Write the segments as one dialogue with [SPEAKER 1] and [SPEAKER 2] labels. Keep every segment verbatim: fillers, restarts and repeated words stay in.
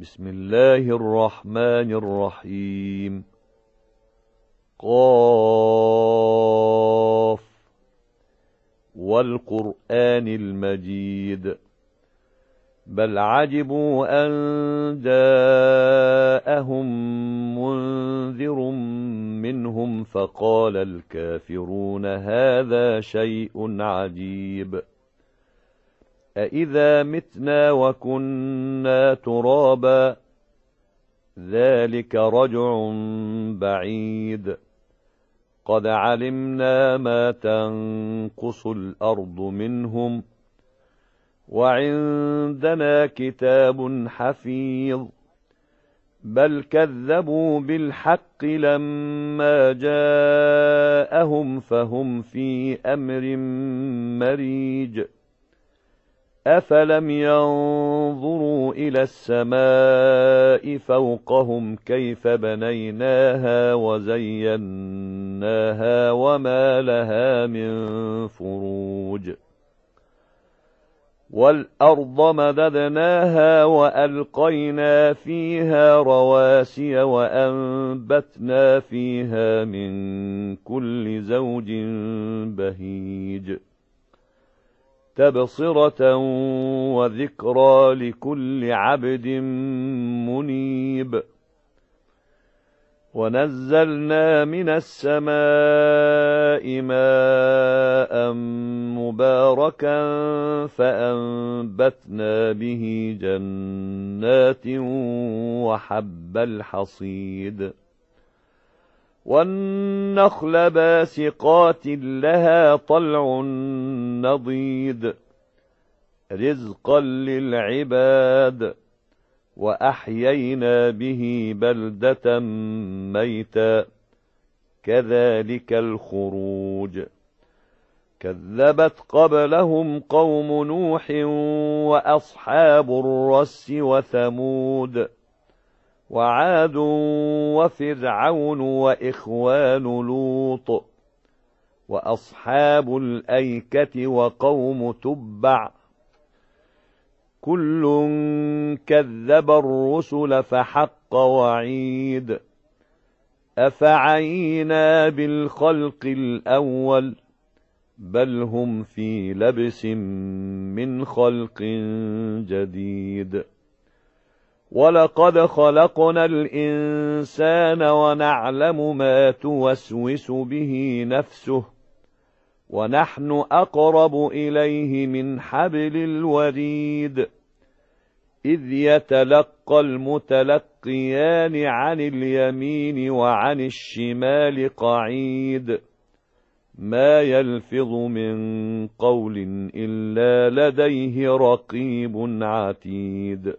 [SPEAKER 1] بسم الله الرحمن الرحيم. قاف والقرآن المجيد. بل عجبوا أن جاءهم منذر منهم فقال الكافرون هذا شيء عجيب. أإذا متنا وكنا ترابا ذلك رجع بعيد. قد علمنا ما تنقص الأرض منهم وعندنا كتاب حفيظ. بل كذبوا بالحق لما جاءهم فهم في أمر مريج. أفلم ينظروا إلى السماء فوقهم كيف بنيناها وزيناها وما لها من فروج. والأرض مددناها وألقينا فيها رواسي وأنبتنا فيها من كل زوج بهيج. تبصرة وذكرى لكل عبد منيب. ونزلنا من السماء ماء مباركا فأنبتنا به جنات وحب الحصيد. والنخل باسقات لها طلع نضيد رزقا للعباد. وأحيينا به بلدة ميتا كذلك الخروج. كذبت قبلهم قوم نوح وأصحاب الرس وثمود وعاد وفرعون وإخوان لوط وأصحاب الأيكة وقوم تبع كل كذب الرسل فحق وعيد. أفعينا بالخلق الأول بل هم في لبس من خلق جديد. ولقد خلقنا الإنسان ونعلم ما توسوس به نفسه ونحن أقرب إليه من حبل الوريد. إذ يتلقى المتلقيان عن اليمين وعن الشمال قعيد. ما يلفظ من قول إلا لديه رقيب عتيد.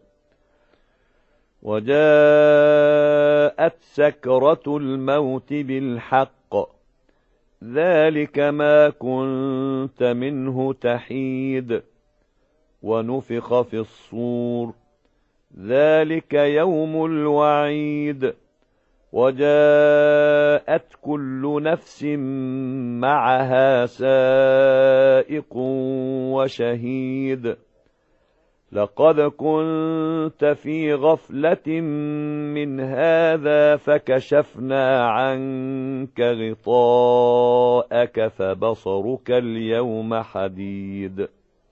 [SPEAKER 1] وجاءت سكرة الموت بالحق ذلك ما كنت منه تحيد. ونفخ في الصور ذلك يوم الوعيد. وجاءت كل نفس معها سائق وشهيد. لقد كنت في غفلة من هذا فكشفنا عنك غطاءك فبصرك اليوم حديد.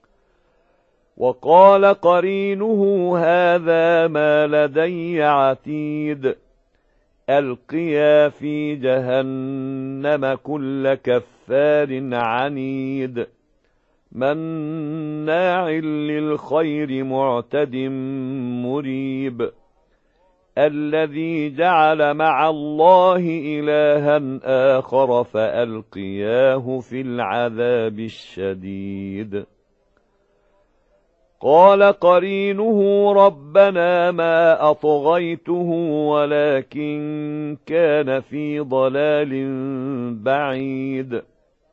[SPEAKER 1] وقال قرينه هذا ما لدي عتيد. ألقيا في جهنم كل كفار عنيد مناع للخير معتد مريب. الذي جعل مع الله إلها آخر فألقياه في العذاب الشديد. قال قرينه ربنا ما أطغيته ولكن كان في ضلال بعيد.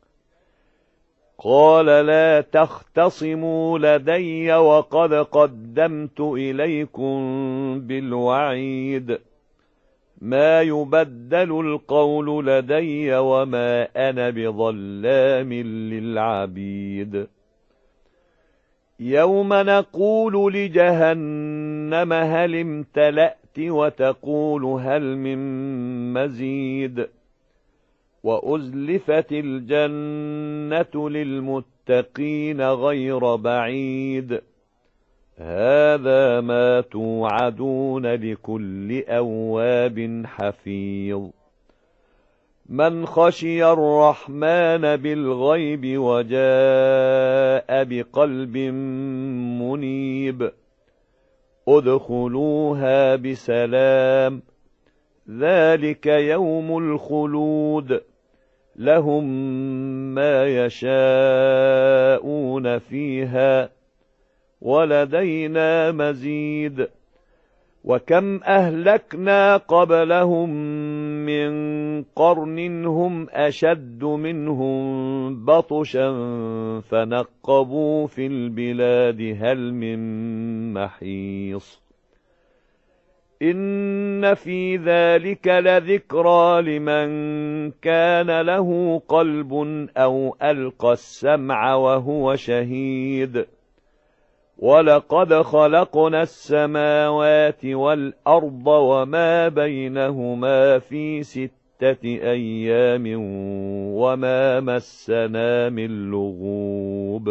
[SPEAKER 1] قال لا تختصموا لدي وقد قدمت إليكم بالوعيد. ما يبدل القول لدي وما أنا بظلام للعبيد. يوم نقول لجهنم هل امتلأت وتقول هل من مزيد وأزلفت الجنة للمتقين غير بعيد هذا ما توعدون لكل أواب حفيظ من خشي الرحمن بالغيب وجاء بقلب منيب ادخلوها بسلام ذلك يوم الخلود لهم ما يشاءون فيها ولدينا مزيد وكم أهلكنا قبلهم من قرن هم أشد منهم بطشا فنقبوا في البلاد هل من محيص إن في ذلك لذكرى لمن كان له قلب أو ألقى السمع وهو شهيد ولقد خلقنا السماوات والأرض وما بينهما في ستة أيام وما مسنا من لغوب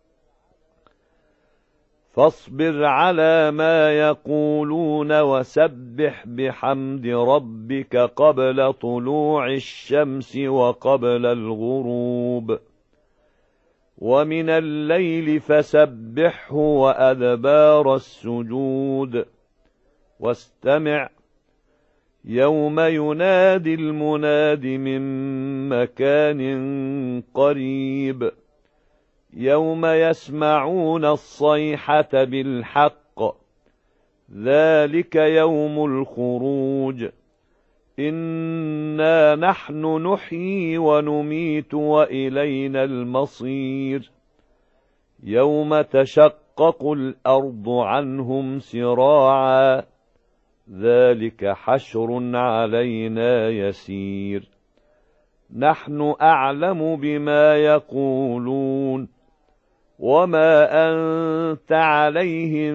[SPEAKER 1] فاصبر على ما يقولون وسبح بحمد ربك قبل طلوع الشمس وقبل الغروب ومن الليل فسبحه وأدبار السجود واستمع يوم ينادي المناد من مكان قريب يوم يسمعون الصيحة بالحق ذلك يوم الخروج إنا نحن نحيي ونميت وإلينا المصير يوم تشقق الأرض عنهم سراعا ذلك حشر علينا يسير نحن أعلم بما يقولون وما أنت عليهم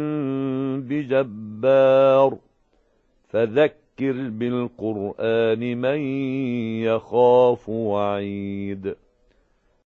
[SPEAKER 1] بجبار فذكر بالقرآن من يخاف وعيد